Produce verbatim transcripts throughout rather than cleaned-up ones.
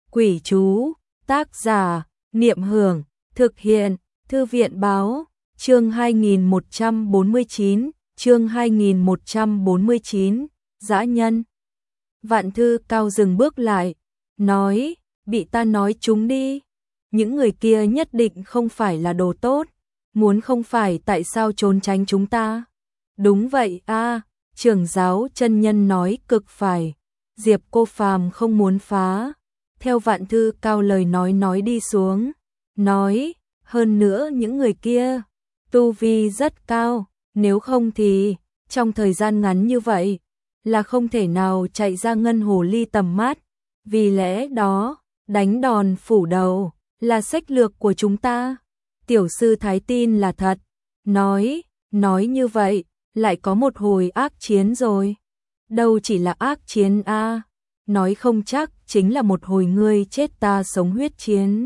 Quỷ chú, tác giả, Niệm Hưởng, thực hiện, Thư viện báo, chương hai nghìn một trăm bốn mươi chín, chương hai nghìn một trăm bốn mươi chín, dã nhân. Vạn Thư Cao dừng bước lại, nói, bị ta nói chúng đi, những người kia nhất định không phải là đồ tốt, muốn không phải tại sao trốn tránh chúng ta. Đúng vậy a, trưởng giáo chân nhân nói cực phải, Diệp Cô Phàm không muốn phá. Theo Vạn Thư Cao lời nói nói đi xuống, nói, hơn nữa những người kia, tu vi rất cao, nếu không thì, trong thời gian ngắn như vậy, là không thể nào chạy ra ngân hồ ly tầm mắt, vì lẽ đó, đánh đòn phủ đầu, là sách lược của chúng ta. Tiểu sư thái tin là thật, nói, nói như vậy, lại có một hồi ác chiến rồi. Đâu chỉ là ác chiến a, nói không chắc chính là một hồi ngươi chết ta sống huyết chiến.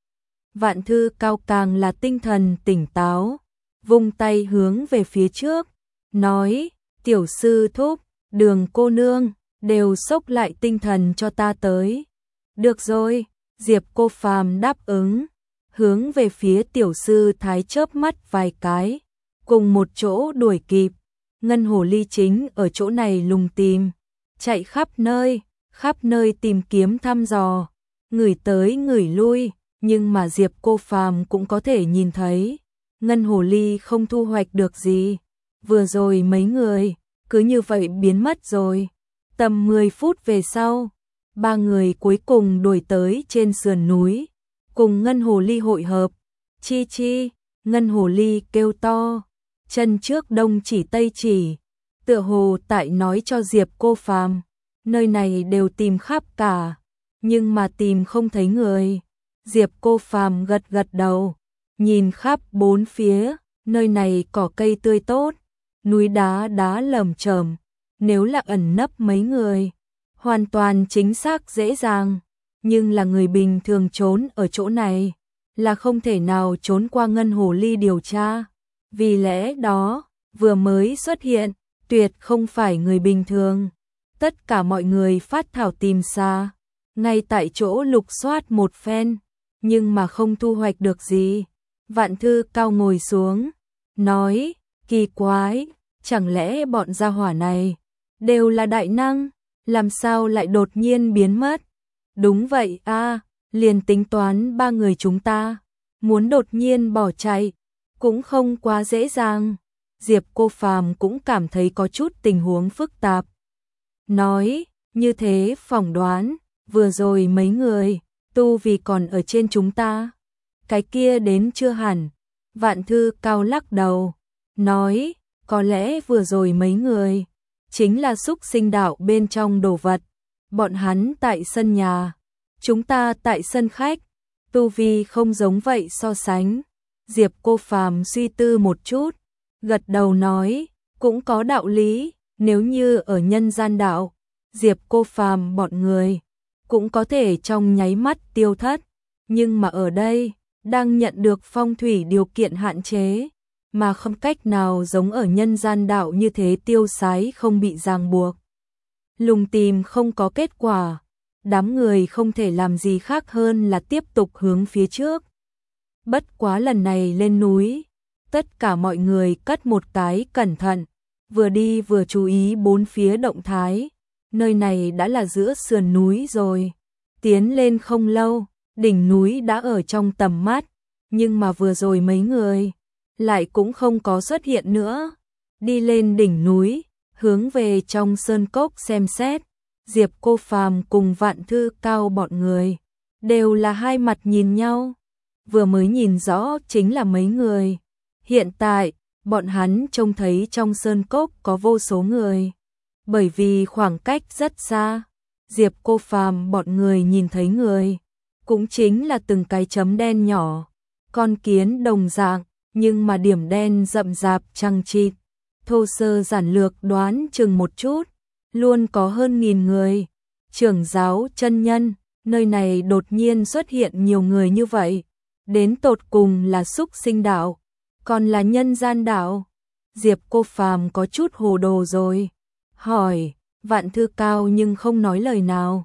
Vạn Thư Cao càng là tinh thần tỉnh táo, vung tay hướng về phía trước, nói, tiểu sư thúc, Đường cô nương, đều xốc lại tinh thần cho ta tới. Được rồi, Diệp Cô Phàm đáp ứng, hướng về phía tiểu sư thái chớp mắt vài cái, cùng một chỗ đuổi kịp. Ngân hồ ly chính ở chỗ này lùng tìm, chạy khắp nơi, khắp nơi tìm kiếm thăm dò, ngửi tới ngửi lui, nhưng mà Diệp Cô Phàm cũng có thể nhìn thấy, ngân hồ ly không thu hoạch được gì. Vừa rồi mấy người, cứ như vậy biến mất rồi. Tầm mười phút về sau, ba người cuối cùng đuổi tới trên sườn núi, cùng ngân hồ ly hội hợp. Chi chi, ngân hồ ly kêu to, chân trước đông chỉ tây chỉ, tựa hồ tại nói cho Diệp Cô Phàm, nơi này đều tìm khắp cả, nhưng mà tìm không thấy người. Diệp Cô Phàm gật gật đầu, nhìn khắp bốn phía, nơi này cỏ cây tươi tốt, núi đá đá lởm chởm, nếu là ẩn nấp mấy người, hoàn toàn chính xác dễ dàng, nhưng là người bình thường trốn ở chỗ này, là không thể nào trốn qua ngân hồ ly điều tra. Vì lẽ đó, vừa mới xuất hiện, tuyệt không phải người bình thường. Tất cả mọi người phát thảo tìm xa, ngay tại chỗ lục soát một phen, nhưng mà không thu hoạch được gì. Vạn Thư Cao ngồi xuống, nói, kỳ quái, chẳng lẽ bọn gia hỏa này đều là đại năng, làm sao lại đột nhiên biến mất? Đúng vậy a, liền tính toán ba người chúng ta, muốn đột nhiên bỏ chạy, cũng không quá dễ dàng. Diệp Cô Phàm cũng cảm thấy có chút tình huống phức tạp. Nói, như thế phỏng đoán, vừa rồi mấy người, tu vì còn ở trên chúng ta. Cái kia đến chưa hẳn. Vạn Thư Cao lắc đầu, nói, có lẽ vừa rồi mấy người, chính là xúc sinh đạo bên trong đồ vật. Bọn hắn tại sân nhà, chúng ta tại sân khách, tu vi không giống vậy so sánh. Diệp Cô Phàm suy tư một chút, gật đầu nói, cũng có đạo lý, nếu như ở nhân gian đạo, Diệp Cô Phàm bọn người cũng có thể trong nháy mắt tiêu thất, nhưng mà ở đây, đang nhận được phong thủy điều kiện hạn chế, mà không cách nào giống ở nhân gian đạo như thế tiêu sái không bị ràng buộc. Lùng tìm không có kết quả, đám người không thể làm gì khác hơn là tiếp tục hướng phía trước. Bất quá lần này lên núi, tất cả mọi người cất một cái cẩn thận, vừa đi vừa chú ý bốn phía động thái. Nơi này đã là giữa sườn núi rồi, tiến lên không lâu, đỉnh núi đã ở trong tầm mắt, nhưng mà vừa rồi mấy người lại cũng không có xuất hiện nữa. Đi lên đỉnh núi, hướng về trong sơn cốc xem xét, Diệp Cô Phàm cùng Vạn Thư Cao bọn người đều là hai mặt nhìn nhau, vừa mới nhìn rõ chính là mấy người. Hiện tại, bọn hắn trông thấy trong sơn cốc có vô số người, bởi vì khoảng cách rất xa, Diệp Cô Phàm bọn người nhìn thấy người, cũng chính là từng cái chấm đen nhỏ, con kiến đồng dạng, nhưng mà điểm đen rậm rạp chằng chịt. Thô sơ giản lược đoán chừng một chút, luôn có hơn nghìn người. Trưởng giáo chân nhân, nơi này đột nhiên xuất hiện nhiều người như vậy, đến tột cùng là xúc sinh đạo, còn là nhân gian đạo. Diệp Cô Phàm có chút hồ đồ rồi, hỏi, Vạn Thư Cao nhưng không nói lời nào.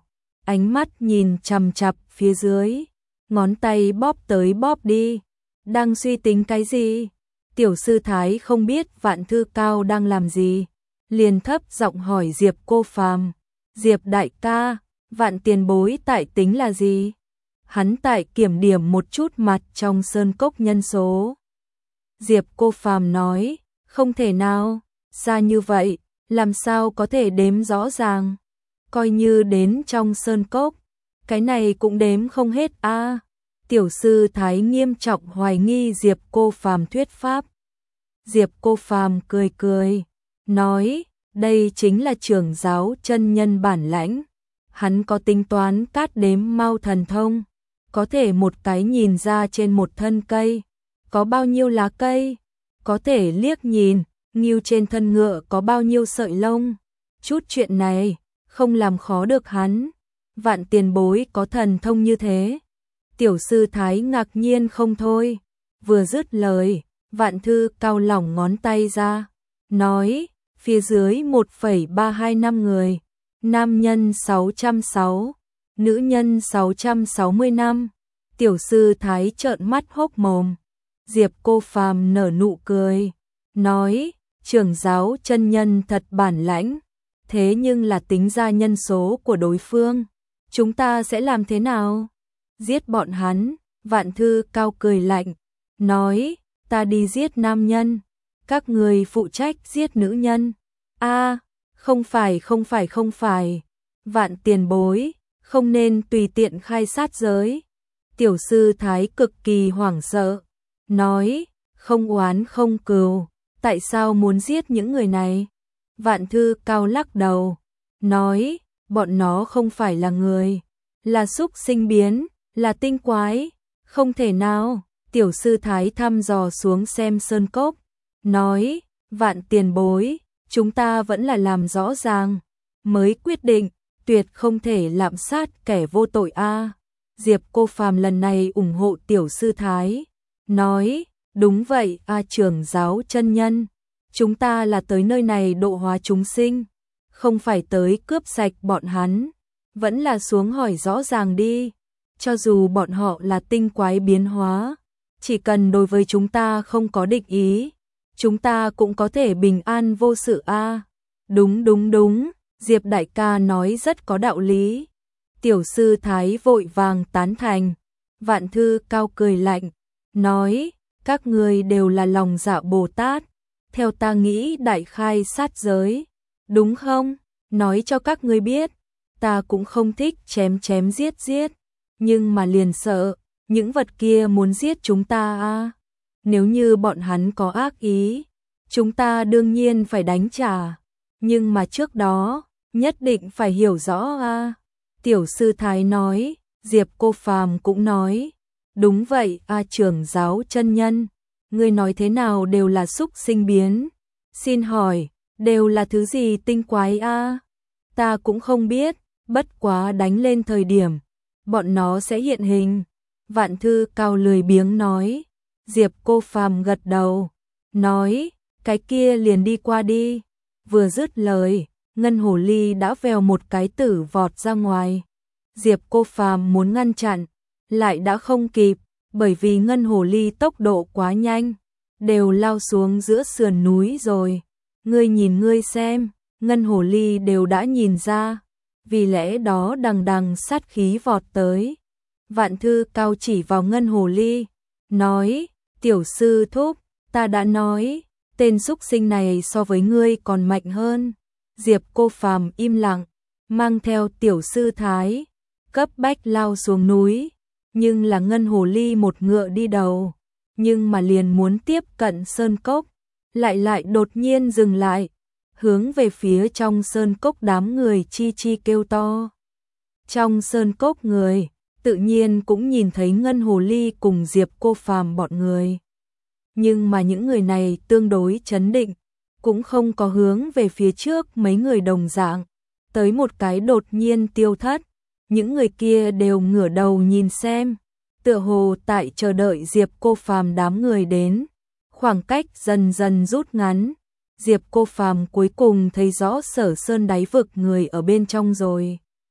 ánh mắt nhìn chằm chằm phía dưới, ngón tay bóp tới bóp đi. Đang suy tính cái gì? Tiểu sư thái không biết Vạn Thư Cao đang làm gì, liền thấp giọng hỏi Diệp Cô Phàm. Diệp đại ca, Vạn tiền bối tại tính là gì? Hắn tại kiểm điểm một chút mặt trong sơn cốc nhân số. Diệp Cô Phàm nói, không thể nào, xa như vậy, làm sao có thể đếm rõ ràng? Coi như đến trong sơn cốc, cái này cũng đếm không hết a. À. Tiểu sư thái nghiêm trọng hoài nghi Diệp Cô Phàm thuyết pháp. Diệp Cô Phàm cười cười, nói, đây chính là trưởng giáo chân nhân bản lãnh. Hắn có tính toán cát đếm mau thần thông, có thể một cái nhìn ra trên một thân cây có bao nhiêu lá cây, có thể liếc nhìn ngưu trên thân ngựa có bao nhiêu sợi lông. Chút chuyện này không làm khó được hắn. Vạn tiền bối có thần thông như thế. Tiểu sư thái ngạc nhiên không thôi. Vừa dứt lời, Vạn Thư Cao lỏng ngón tay ra, nói, phía dưới một phẩy ba hai năm người, nam nhân sáu trăm sáu, nữ nhân sáu trăm sáu mươi năm. Tiểu sư thái trợn mắt hốc mồm. Diệp Cô Phàm nở nụ cười, nói, trưởng giáo chân nhân thật bản lãnh, thế nhưng là tính ra nhân số của đối phương, chúng ta sẽ làm thế nào? Giết bọn hắn. Vạn Thư Cao cười lạnh, nói, ta đi giết nam nhân, các người phụ trách giết nữ nhân. A, à, không phải không phải không phải, Vạn tiền bối, không nên tùy tiện khai sát giới. Tiểu sư thái cực kỳ hoảng sợ, nói, không oán không cừu, tại sao muốn giết những người này? Vạn Thư Cao lắc đầu, nói, bọn nó không phải là người, là súc sinh biến, là tinh quái, không thể nào. Tiểu sư thái thăm dò xuống xem sơn cốc, nói, Vạn tiền bối, chúng ta vẫn là làm rõ ràng, mới quyết định, tuyệt không thể lạm sát kẻ vô tội a. À. Diệp Cô Phàm lần này ủng hộ tiểu sư thái, nói, đúng vậy a à, trưởng giáo chân nhân, chúng ta là tới nơi này độ hóa chúng sinh, không phải tới cướp sạch bọn hắn, vẫn là xuống hỏi rõ ràng đi, cho dù bọn họ là tinh quái biến hóa, chỉ cần đối với chúng ta không có địch ý, chúng ta cũng có thể bình an vô sự a. À. Đúng đúng đúng, Diệp đại ca nói rất có đạo lý. Tiểu sư thái vội vàng tán thành. Vạn Thư Cao cười lạnh, nói, các người đều là lòng dạ Bồ Tát, theo ta nghĩ đại khai sát giới, đúng không? Nói cho các ngươi biết, ta cũng không thích chém chém giết giết, nhưng mà liền sợ, những vật kia muốn giết chúng ta à. Nếu như bọn hắn có ác ý, chúng ta đương nhiên phải đánh trả, nhưng mà trước đó, nhất định phải hiểu rõ à. Tiểu sư thái nói, Diệp Cô Phàm cũng nói, đúng vậy a à, trưởng giáo chân nhân, ngươi nói thế nào đều là súc sinh biến, xin hỏi, đều là thứ gì tinh quái a? À? Ta cũng không biết, bất quá đánh lên thời điểm, bọn nó sẽ hiện hình. Vạn Thư Cao lười biếng nói. Diệp Cô Phàm gật đầu, nói, cái kia liền đi qua đi. Vừa dứt lời, Ngân Hồ Ly đã vèo một cái tử vọt ra ngoài. Diệp Cô Phàm muốn ngăn chặn, lại đã không kịp, bởi vì Ngân Hồ Ly tốc độ quá nhanh, đều lao xuống giữa sườn núi rồi. Ngươi nhìn ngươi xem, Ngân Hồ Ly đều đã nhìn ra, vì lẽ đó đằng đằng sát khí vọt tới. Vạn Thư Cao chỉ vào Ngân Hồ Ly, nói, tiểu sư thúc, ta đã nói, tên súc sinh này so với ngươi còn mạnh hơn. Diệp Cô Phàm im lặng, mang theo tiểu sư thái, cấp bách lao xuống núi, nhưng là Ngân Hồ Ly một ngựa đi đầu, nhưng mà liền muốn tiếp cận sơn cốc, lại lại đột nhiên dừng lại, hướng về phía trong sơn cốc đám người chi chi kêu to. Trong sơn cốc người, tự nhiên cũng nhìn thấy Ngân Hồ Ly cùng Diệp Cô Phàm bọn người. Nhưng mà những người này tương đối trấn định, cũng không có hướng về phía trước mấy người đồng dạng, tới một cái đột nhiên tiêu thất. Những người kia đều ngửa đầu nhìn xem, tựa hồ tại chờ đợi Diệp Cô Phàm đám người đến. Khoảng cách dần dần rút ngắn, Diệp Cô Phàm cuối cùng thấy rõ Sở Sơn đáy vực người ở bên trong rồi.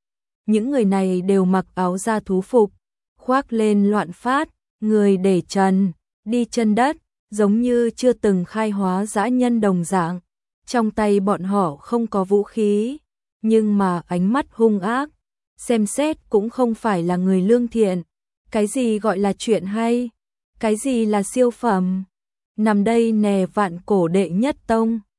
Những người này đều mặc áo da thú phục, khoác lên loạn phát, người để trần, đi chân đất, giống như chưa từng khai hóa dã nhân đồng dạng. Trong tay bọn họ không có vũ khí, nhưng mà ánh mắt hung ác, xem xét cũng không phải là người lương thiện. Cái gì gọi là chuyện hay? Cái gì là siêu phẩm? Nằm đây nè vạn cổ đệ nhất tông.